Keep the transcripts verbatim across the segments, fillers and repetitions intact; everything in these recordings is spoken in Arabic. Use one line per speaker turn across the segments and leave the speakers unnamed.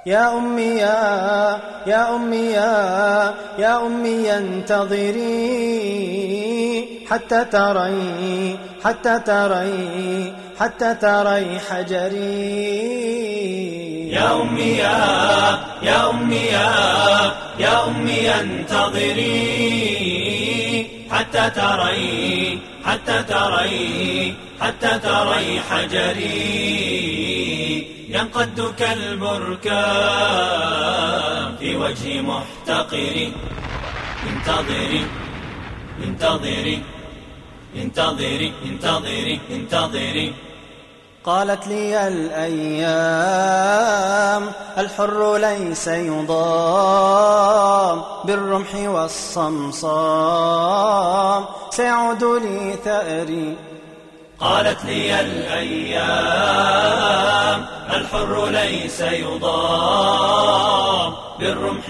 يا أمي يا يا أمي يا يا أمي انتظري حتى تري حتى تري حتى تري حجري.
يا أمي يا يا أمي يا يا أمي انتظري حتى تري حتى تري حتى تري حجري. ينقد كالبركان في وجه محتقر. انتظري انتظري انتظري انتظري انتظري.
قالت لي الأيام الحر ليس يضام بالرمح والصمصام سيعود لي ثأري.
قالت لي الأيام الحر ليس يضام بالرمح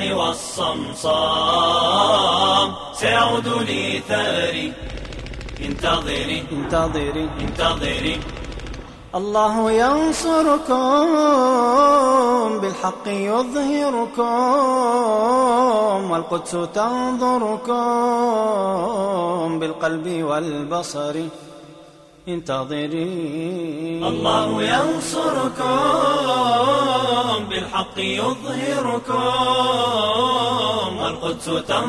والصمصام سيعود لي ثأري. انتظري
انتظري
انتظري.
الله ينصركم بالحق يظهركم والقدس تنظركم بالقلب والبصر. انتظري.
الله ينصركم بالحق يظهركم والقدس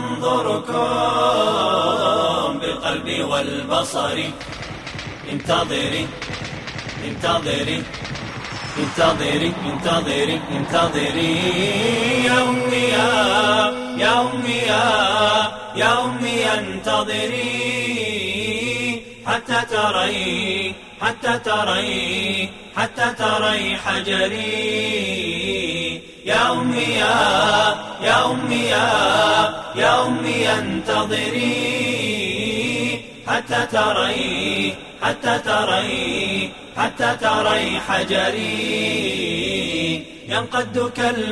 تنظركم بالقلب والبصر. انتظري انتظري انتظري انتظري انتظري. يا أمي يا يا أمي يا يا أمي انتظري حتى تري حتى تري حتى تري حجري. يا أمي يا يا أمي يا يا أمي انتظري حتى تري حتى تري حتى تري حجري. ينقد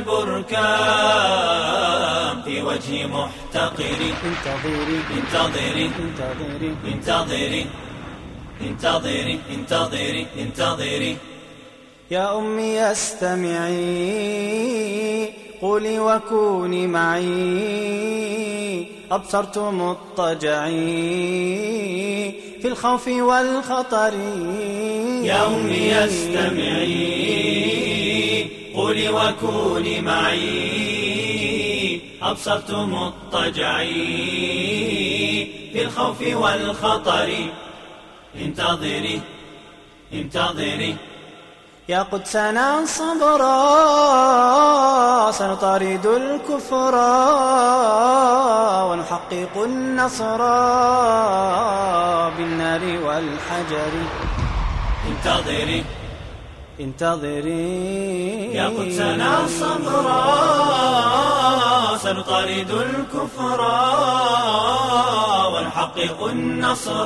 كالبركان في وجه محتقر.
انتظري
انتظري
انتظري
انتظري انتظري انتظري انتظري.
يا أمي استمعي قولي وكوني معي أبصرت مضطجعي في الخوف والخطر.
يا أمي استمعي قولي وكوني معي أبصرت مضطجعي في الخوف والخطر. انتظري انتظري.
يا قدسنا صبرا سنطارد الكفر ونحقق النصر بالنار والحجر.
انتظري
انتظري.
يا قدسنا صبرا سنطارد الكفر ونحقق النصر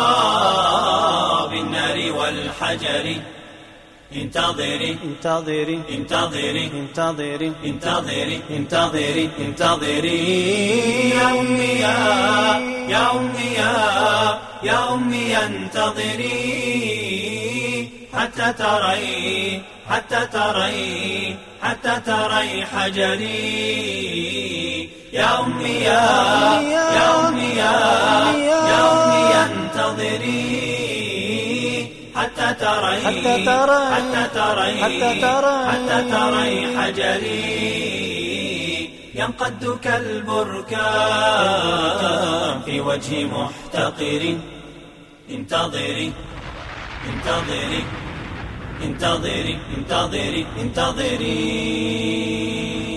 بالنار والحجر. انتظري
انتظري
انتظري
انتظري
انتظري انتظري انتظري. يا أمي يا يا أمي يا يا أمي انتظري حتى تري حتى تري حتى تري حجري. يا أمي يا يا أمي يا يا أمي انتظري حتى تري
حتى تري
حتى تري
حتى تري
حتى تري حجري. ينقد كالبركان في وجه محتقر. انتظري انتظري انتظري انتظري انتظري.